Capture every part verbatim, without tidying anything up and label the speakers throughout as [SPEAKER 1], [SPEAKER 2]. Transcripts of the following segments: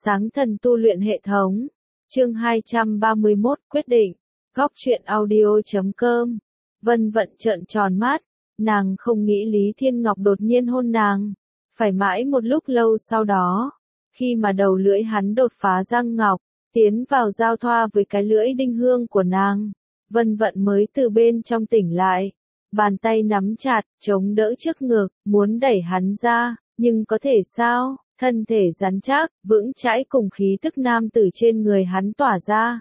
[SPEAKER 1] Sáng thần tu luyện hệ thống. Chương hai trăm ba mươi mốt quyết định. Góc truyện audio chấm com. Vân Vận trợn tròn mắt, nàng không nghĩ Lý Thiên Ngọc đột nhiên hôn nàng. Phải mãi một lúc lâu sau đó, khi mà đầu lưỡi hắn đột phá răng ngọc, tiến vào giao thoa với cái lưỡi đinh hương của nàng, Vân Vận mới từ bên trong tỉnh lại. Bàn tay nắm chặt, chống đỡ trước ngực, muốn đẩy hắn ra, nhưng có thể sao? Thân thể rắn chắc, vững chãi cùng khí tức nam tử trên người hắn tỏa ra.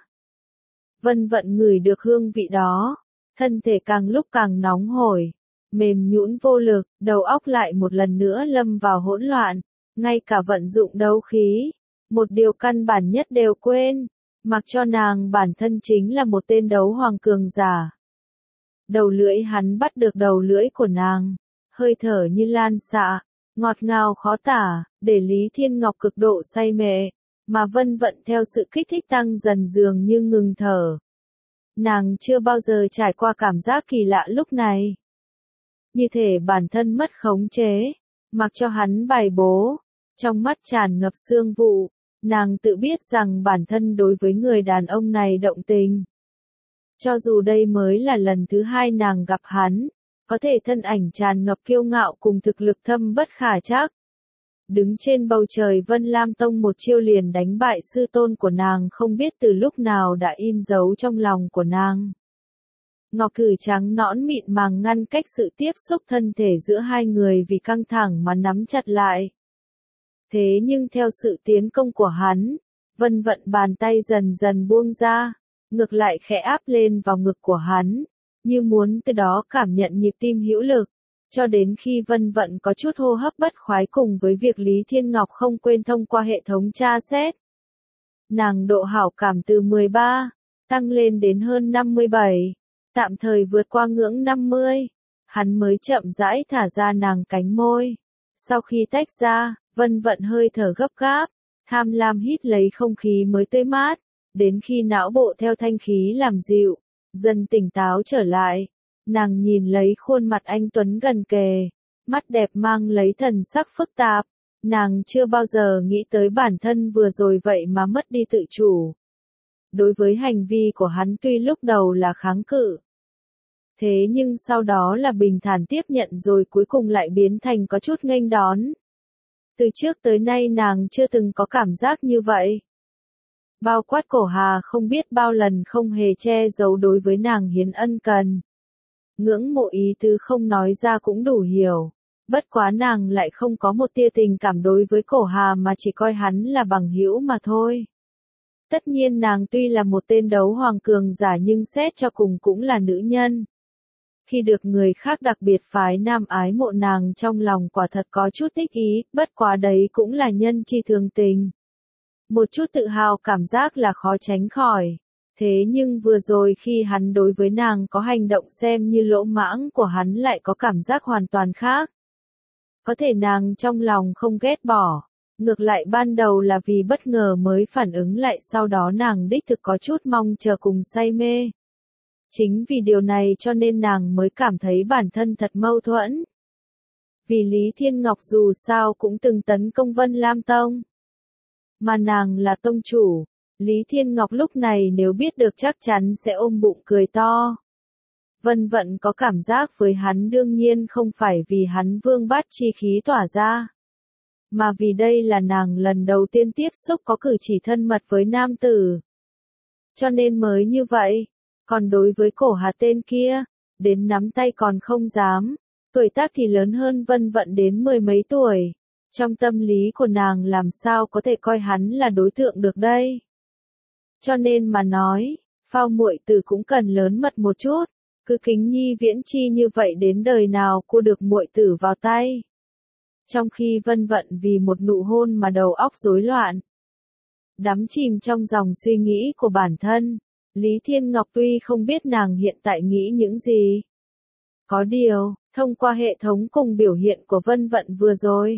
[SPEAKER 1] Vân Vận ngửi được hương vị đó, thân thể càng lúc càng nóng hổi, mềm nhũn vô lực, đầu óc lại một lần nữa lâm vào hỗn loạn, ngay cả vận dụng đấu khí, một điều căn bản nhất đều quên, mặc cho nàng bản thân chính là một tên đấu hoàng cường giả. Đầu lưỡi hắn bắt được đầu lưỡi của nàng, hơi thở như lan xạ, ngọt ngào khó tả, để Lý Thiên Ngọc cực độ say mê, mà Vân Vận theo sự kích thích tăng dần dường như ngừng thở. Nàng chưa bao giờ trải qua cảm giác kỳ lạ lúc này. Như thể bản thân mất khống chế, mặc cho hắn bài bố, trong mắt tràn ngập sương vụ, nàng tự biết rằng bản thân đối với người đàn ông này động tình. Cho dù đây mới là lần thứ hai nàng gặp hắn, có thể thân ảnh tràn ngập kiêu ngạo cùng thực lực thâm bất khả trắc. Đứng trên bầu trời Vân Lam Tông một chiêu liền đánh bại sư tôn của nàng không biết từ lúc nào đã in dấu trong lòng của nàng. Ngọc thử trắng nõn mịn màng ngăn cách sự tiếp xúc thân thể giữa hai người vì căng thẳng mà nắm chặt lại. Thế nhưng theo sự tiến công của hắn, Vân Vận bàn tay dần dần buông ra, ngược lại khẽ áp lên vào ngực của hắn, như muốn từ đó cảm nhận nhịp tim hữu lực, cho đến khi Vân Vận có chút hô hấp bất khoái cùng với việc Lý Thiên Ngọc không quên thông qua hệ thống tra xét. Nàng độ hảo cảm từ mười ba, tăng lên đến hơn năm mươi bảy, tạm thời vượt qua ngưỡng năm mươi, hắn mới chậm rãi thả ra nàng cánh môi. Sau khi tách ra, Vân Vận hơi thở gấp gáp, tham lam hít lấy không khí mới tươi mát, đến khi não bộ theo thanh khí làm dịu, dần tỉnh táo trở lại. Nàng nhìn lấy khuôn mặt anh tuấn gần kề, mắt đẹp mang lấy thần sắc phức tạp, nàng chưa bao giờ nghĩ tới bản thân vừa rồi vậy mà mất đi tự chủ. Đối với hành vi của hắn tuy lúc đầu là kháng cự, thế nhưng sau đó là bình thản tiếp nhận rồi cuối cùng lại biến thành có chút nghênh đón. Từ trước tới nay nàng chưa từng có cảm giác như vậy. Bao quát Cổ Hà không biết bao lần không hề che giấu đối với nàng hiến ân cần. Ngưỡng mộ ý tứ không nói ra cũng đủ hiểu, bất quá nàng lại không có một tia tình cảm đối với Cổ Hà mà chỉ coi hắn là bằng hữu mà thôi. Tất nhiên nàng tuy là một tên đấu hoàng cường giả nhưng xét cho cùng cũng là nữ nhân. Khi được người khác đặc biệt phái nam ái mộ nàng trong lòng quả thật có chút thích ý, bất quá đấy cũng là nhân chi thường tình. Một chút tự hào cảm giác là khó tránh khỏi. Thế nhưng vừa rồi khi hắn đối với nàng có hành động xem như lỗ mãng của hắn lại có cảm giác hoàn toàn khác. Có thể nàng trong lòng không ghét bỏ, ngược lại ban đầu là vì bất ngờ mới phản ứng lại sau đó nàng đích thực có chút mong chờ cùng say mê. Chính vì điều này cho nên nàng mới cảm thấy bản thân thật mâu thuẫn. Vì Lý Thiên Ngọc dù sao cũng từng tấn công Vân Lam Tông. Mà nàng là tông chủ. Lý Thiên Ngọc lúc này nếu biết được chắc chắn sẽ ôm bụng cười to. Vân Vận có cảm giác với hắn đương nhiên không phải vì hắn vương bát chi khí tỏa ra, mà vì đây là nàng lần đầu tiên tiếp xúc có cử chỉ thân mật với nam tử. Cho nên mới như vậy. Còn đối với Cổ Hà tên kia, đến nắm tay còn không dám, tuổi tác thì lớn hơn Vân Vận đến mười mấy tuổi. Trong tâm lý của nàng làm sao có thể coi hắn là đối tượng được đây. Cho nên mà nói, phao muội tử cũng cần lớn mật một chút, cứ kính nhi viễn chi như vậy đến đời nào cô được muội tử vào tay. Trong khi Vân Vận vì một nụ hôn mà đầu óc rối loạn, đắm chìm trong dòng suy nghĩ của bản thân, Lý Thiên Ngọc tuy không biết nàng hiện tại nghĩ những gì. Có điều, thông qua hệ thống cùng biểu hiện của Vân Vận vừa rồi,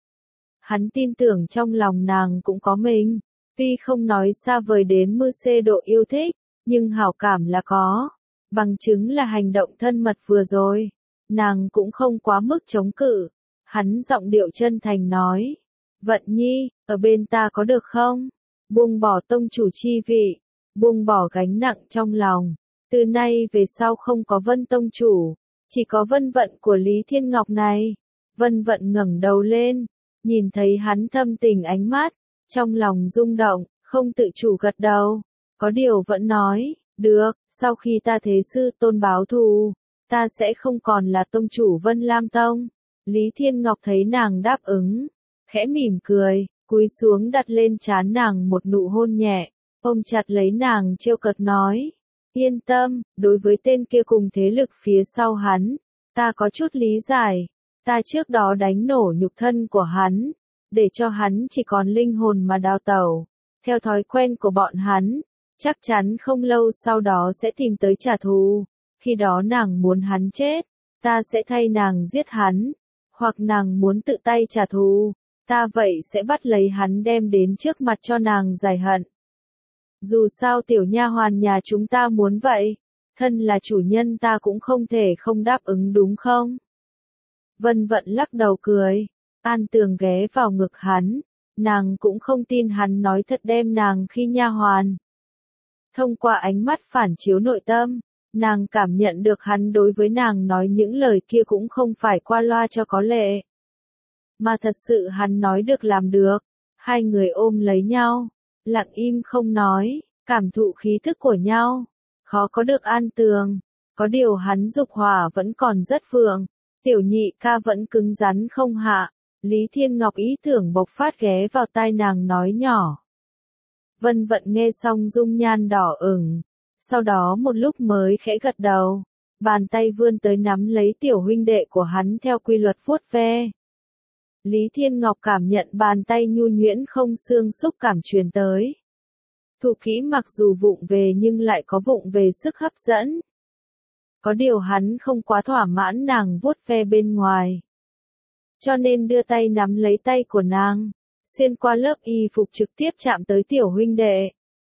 [SPEAKER 1] hắn tin tưởng trong lòng nàng cũng có mình. Tuy không nói xa vời đến mưu xê độ yêu thích, nhưng hảo cảm là có. Bằng chứng là hành động thân mật vừa rồi. Nàng cũng không quá mức chống cự. Hắn giọng điệu chân thành nói. Vận Nhi, ở bên ta có được không? Buông bỏ tông chủ chi vị, buông bỏ gánh nặng trong lòng. Từ nay về sau không có Vân tông chủ, chỉ có Vân Vận của Lý Thiên Ngọc này. Vân Vận ngẩng đầu lên, nhìn thấy hắn thâm tình ánh mắt, trong lòng rung động, không tự chủ gật đầu. Có điều vẫn nói, được, sau khi ta thế sư tôn báo thù, ta sẽ không còn là tông chủ Vân Lam Tông. Lý Thiên Ngọc thấy nàng đáp ứng, khẽ mỉm cười, cúi xuống đặt lên trán nàng một nụ hôn nhẹ, ôm chặt lấy nàng trêu cợt nói, yên tâm, đối với tên kia cùng thế lực phía sau hắn, ta có chút lý giải, ta trước đó đánh nổ nhục thân của hắn, để cho hắn chỉ còn linh hồn mà đào tẩu, theo thói quen của bọn hắn, chắc chắn không lâu sau đó sẽ tìm tới trả thù, khi đó nàng muốn hắn chết, ta sẽ thay nàng giết hắn, hoặc nàng muốn tự tay trả thù, ta vậy sẽ bắt lấy hắn đem đến trước mặt cho nàng giải hận. Dù sao tiểu nha hoàn nhà chúng ta muốn vậy, thân là chủ nhân ta cũng không thể không đáp ứng đúng không? Vân Vận lắc đầu cười, An Tường ghé vào ngực hắn, nàng cũng không tin hắn nói thật đem nàng khi nha hoàn. Thông qua ánh mắt phản chiếu nội tâm, nàng cảm nhận được hắn đối với nàng nói những lời kia cũng không phải qua loa cho có lệ. Mà thật sự hắn nói được làm được, hai người ôm lấy nhau, lặng im không nói, cảm thụ khí thức của nhau, khó có được An Tường, có điều hắn dục hỏa vẫn còn rất vượng, tiểu nhị ca vẫn cứng rắn không hạ, Lý Thiên Ngọc ý tưởng bộc phát ghé vào tai nàng nói nhỏ. Vân Vận nghe xong dung nhan đỏ ửng, sau đó một lúc mới khẽ gật đầu, bàn tay vươn tới nắm lấy tiểu huynh đệ của hắn theo quy luật vuốt ve. Lý Thiên Ngọc cảm nhận bàn tay nhu nhuyễn không xương xúc cảm truyền tới. Thủ kỹ mặc dù vụng về nhưng lại có vụng về sức hấp dẫn. Có điều hắn không quá thỏa mãn nàng vuốt ve bên ngoài. Cho nên đưa tay nắm lấy tay của nàng, xuyên qua lớp y phục trực tiếp chạm tới tiểu huynh đệ.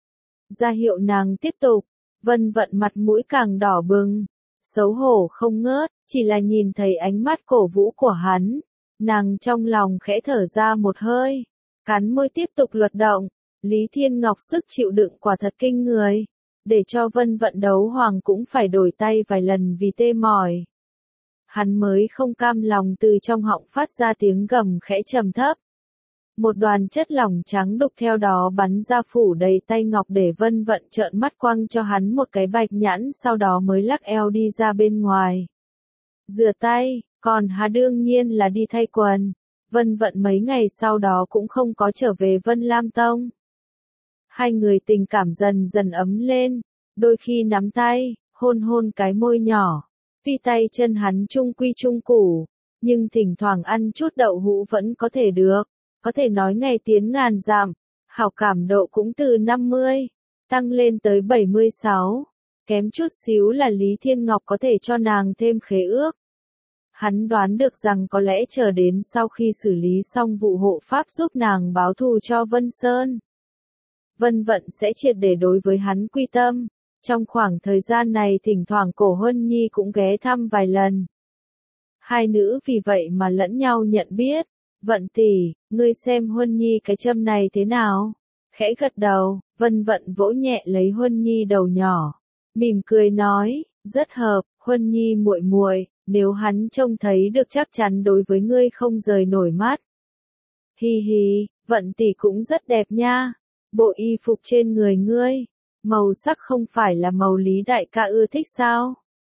[SPEAKER 1] Ra hiệu nàng tiếp tục, Vân Vận mặt mũi càng đỏ bừng, xấu hổ không ngớt, chỉ là nhìn thấy ánh mắt cổ vũ của hắn. Nàng trong lòng khẽ thở ra một hơi, cắn môi tiếp tục luật động, Lý Thiên Ngọc sức chịu đựng quả thật kinh người, để cho Vân Vận đấu hoàng cũng phải đổi tay vài lần vì tê mỏi. Hắn mới không cam lòng từ trong họng phát ra tiếng gầm khẽ trầm thấp. Một đoàn chất lỏng trắng đục theo đó bắn ra phủ đầy tay ngọc để Vân Vận trợn mắt quăng cho hắn một cái bạch nhãn sau đó mới lắc eo đi ra bên ngoài. Rửa tay. Còn hà đương nhiên là đi thay quần. Vân Vận mấy ngày sau đó cũng không có trở về Vân Lam Tông. Hai người tình cảm dần dần ấm lên, đôi khi nắm tay, hôn hôn cái môi nhỏ. Tuy tay chân hắn chung quy chung củ, nhưng thỉnh thoảng ăn chút đậu hũ vẫn có thể được. Có thể nói ngày tiến ngàn dặm, hảo cảm độ cũng từ năm mươi, tăng lên tới bảy mươi sáu. Kém chút xíu là Lý Thiên Ngọc có thể cho nàng thêm khế ước. Hắn đoán được rằng có lẽ chờ đến sau khi xử lý xong vụ hộ pháp giúp nàng báo thù cho Vân Sơn. Vân Vận sẽ triệt để đối với hắn quy tâm. Trong khoảng thời gian này thỉnh thoảng Cổ Huân Nhi cũng ghé thăm vài lần. Hai nữ vì vậy mà lẫn nhau nhận biết. Vận tỷ, ngươi xem Huân Nhi cái châm này thế nào? Khẽ gật đầu, Vân Vận vỗ nhẹ lấy Huân Nhi đầu nhỏ. Mỉm cười nói, rất hợp, Huân Nhi muội muội. Nếu hắn trông thấy được chắc chắn đối với ngươi không rời nổi mắt. Hi hi, Vận tỷ cũng rất đẹp nha. Bộ y phục trên người ngươi, màu sắc không phải là màu Lý đại ca ưa thích sao?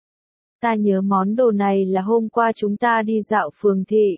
[SPEAKER 1] Ta nhớ món đồ này là hôm qua chúng ta đi dạo phường thị.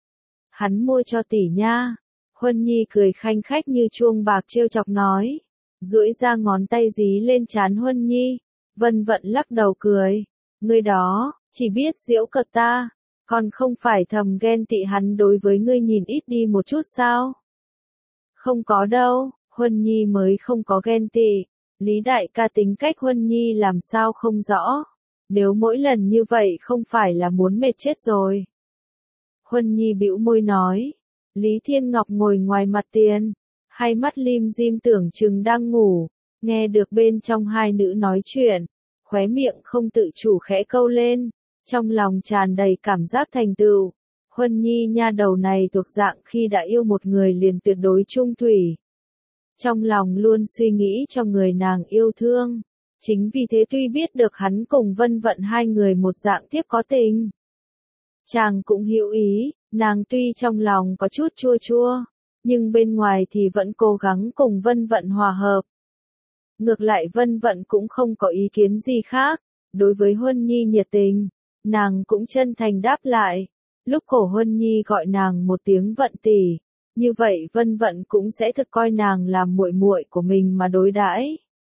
[SPEAKER 1] Hắn mua cho tỷ nha. Huân Nhi cười khanh khách như chuông bạc trêu chọc nói. Duỗi ra ngón tay dí lên trán Huân Nhi. Vân Vận lắc đầu cười. Ngươi đó, chỉ biết giễu cợt ta, còn không phải thầm ghen tị hắn đối với ngươi nhìn ít đi một chút sao? Không có đâu, Huân Nhi mới không có ghen tị. Lý đại ca tính cách Huân Nhi làm sao không rõ. Nếu mỗi lần như vậy không phải là muốn mệt chết rồi. Huân Nhi bĩu môi nói. Lý Thiên Ngọc ngồi ngoài mặt tiền, hai mắt lim dim tưởng chừng đang ngủ, nghe được bên trong hai nữ nói chuyện, khóe miệng không tự chủ khẽ câu lên, trong lòng tràn đầy cảm giác thành tựu. Huân Nhi nha đầu này thuộc dạng khi đã yêu một người liền tuyệt đối chung thủy. Trong lòng luôn suy nghĩ cho người nàng yêu thương. Chính vì thế tuy biết được hắn cùng Vân Vận hai người một dạng tiếp có tình. Chàng cũng hiểu ý, nàng tuy trong lòng có chút chua chua, nhưng bên ngoài thì vẫn cố gắng cùng Vân Vận hòa hợp. Ngược lại Vân Vận cũng không có ý kiến gì khác, đối với Huân Nhi nhiệt tình, nàng cũng chân thành đáp lại. Lúc cổ Huân Nhi gọi nàng một tiếng Vận tỷ, như vậy Vân Vận cũng sẽ thực coi nàng làm muội muội của mình mà đối đãi.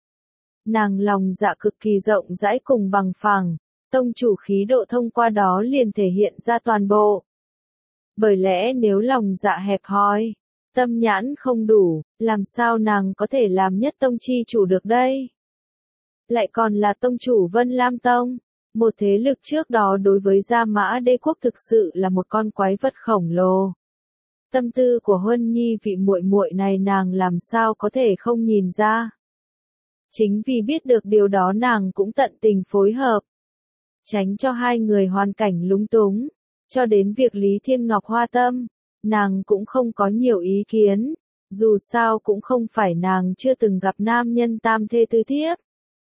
[SPEAKER 1] Nàng lòng dạ cực kỳ rộng rãi cùng bằng phẳng, tông chủ khí độ thông qua đó liền thể hiện ra toàn bộ. Bởi lẽ nếu lòng dạ hẹp hòi, tâm nhãn không đủ, làm sao nàng có thể làm nhất tông chi chủ được đây? Lại còn là tông chủ Vân Lam Tông, một thế lực trước đó đối với Gia Mã Đế quốc thực sự là một con quái vật khổng lồ. Tâm tư của Huân Nhi vị muội muội này nàng làm sao có thể không nhìn ra? Chính vì biết được điều đó nàng cũng tận tình phối hợp, tránh cho hai người hoàn cảnh lúng túng, cho đến việc Lý Thiên Ngọc hoa tâm, nàng cũng không có nhiều ý kiến, dù sao cũng không phải nàng chưa từng gặp nam nhân tam thê tứ thiếp.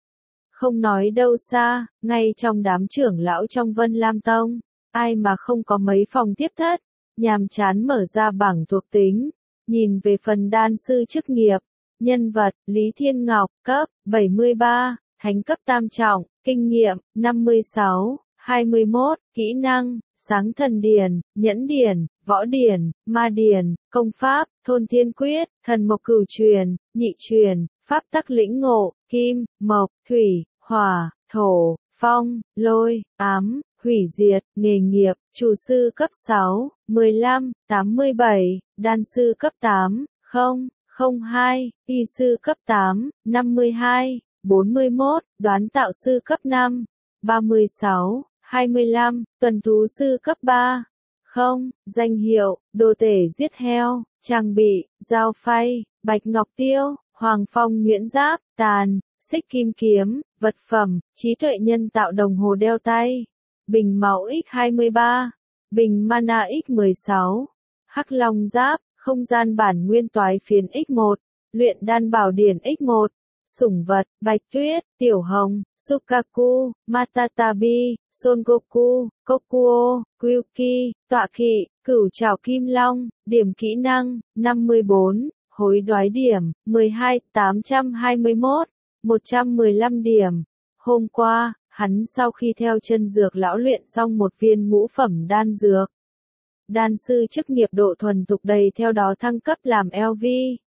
[SPEAKER 1] Không nói đâu xa, ngay trong đám trưởng lão trong Vân Lam Tông, ai mà không có mấy phòng tiếp thất, nhàm chán mở ra bảng thuộc tính, nhìn về phần đan sư chức nghiệp, nhân vật, Lý Thiên Ngọc, cấp, bảy mươi ba, thánh cấp tam trọng, kinh nghiệm, năm mươi sáu, hai mươi mốt, kỹ năng, sáng thần điển, nhẫn điển, võ điển, ma điển, công pháp, thôn thiên quyết, thần mộc cửu truyền, nhị truyền, pháp tắc lĩnh ngộ, kim, mộc, thủy, hỏa, thổ, phong, lôi, ám, hủy diệt, nghề nghiệp, chủ sư cấp sáu, mười lăm, tám mươi bảy, đan sư cấp tám, không, không hai, y sư cấp tám, năm mươi hai, bốn mươi mốt, đoán tạo sư cấp năm, ba mươi sáu, hai mươi lăm, tuần thú sư cấp ba, không, danh hiệu, đồ tể giết heo, trang bị, dao phay, bạch ngọc tiêu, hoàng phong nhuyễn giáp, tàn, xích kim kiếm, vật phẩm, trí tuệ nhân tạo đồng hồ đeo tay, bình máu x hai mươi ba, bình mana x mười sáu, hắc long giáp, không gian bản nguyên toái phiến x một, luyện đan bảo điển x một, sủng vật, bạch tuyết, tiểu hồng, Sukaku, Matatabi, Son Goku, Kokuo, Kyuki, tọa kỵ, cửu trảo kim long, điểm kỹ năng, năm mươi bốn, hối đoái điểm, mười hai, tám trăm hai mươi mốt, một trăm mười lăm điểm. Hôm qua, hắn sau khi theo chân dược lão luyện xong một viên ngũ phẩm đan dược. Đan sư chức nghiệp độ thuần thục đầy theo đó thăng cấp làm L V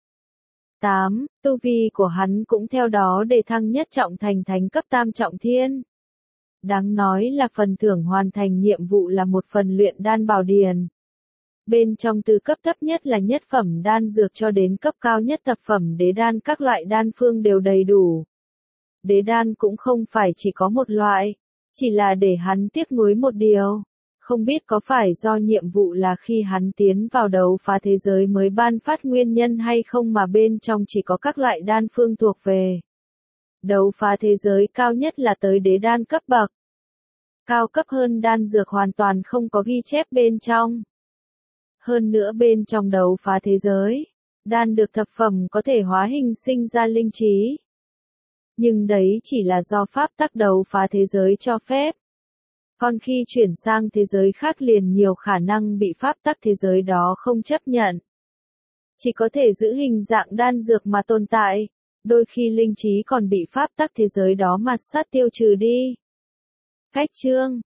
[SPEAKER 1] tám, tu vi của hắn cũng theo đó đề thăng nhất trọng thành thánh cấp tam trọng thiên. Đáng nói là phần thưởng hoàn thành nhiệm vụ là một phần luyện đan bảo điển. Bên trong từ cấp thấp nhất là nhất phẩm đan dược cho đến cấp cao nhất thập phẩm đế đan, các loại đan phương đều đầy đủ. Đế đan cũng không phải chỉ có một loại, chỉ là để hắn tiếc nuối một điều. Không biết có phải do nhiệm vụ là khi hắn tiến vào đấu phá thế giới mới ban phát nguyên nhân hay không mà bên trong chỉ có các loại đan phương thuộc về. Đấu phá thế giới cao nhất là tới đế đan cấp bậc. Cao cấp hơn đan dược hoàn toàn không có ghi chép bên trong. Hơn nữa bên trong đấu phá thế giới, đan được thập phẩm có thể hóa hình sinh ra linh trí. Nhưng đấy chỉ là do pháp tắc đấu phá thế giới cho phép. Còn khi chuyển sang thế giới khác liền nhiều khả năng bị pháp tắc thế giới đó không chấp nhận. Chỉ có thể giữ hình dạng đan dược mà tồn tại, đôi khi linh trí còn bị pháp tắc thế giới đó mạt sát tiêu trừ đi. Cách chương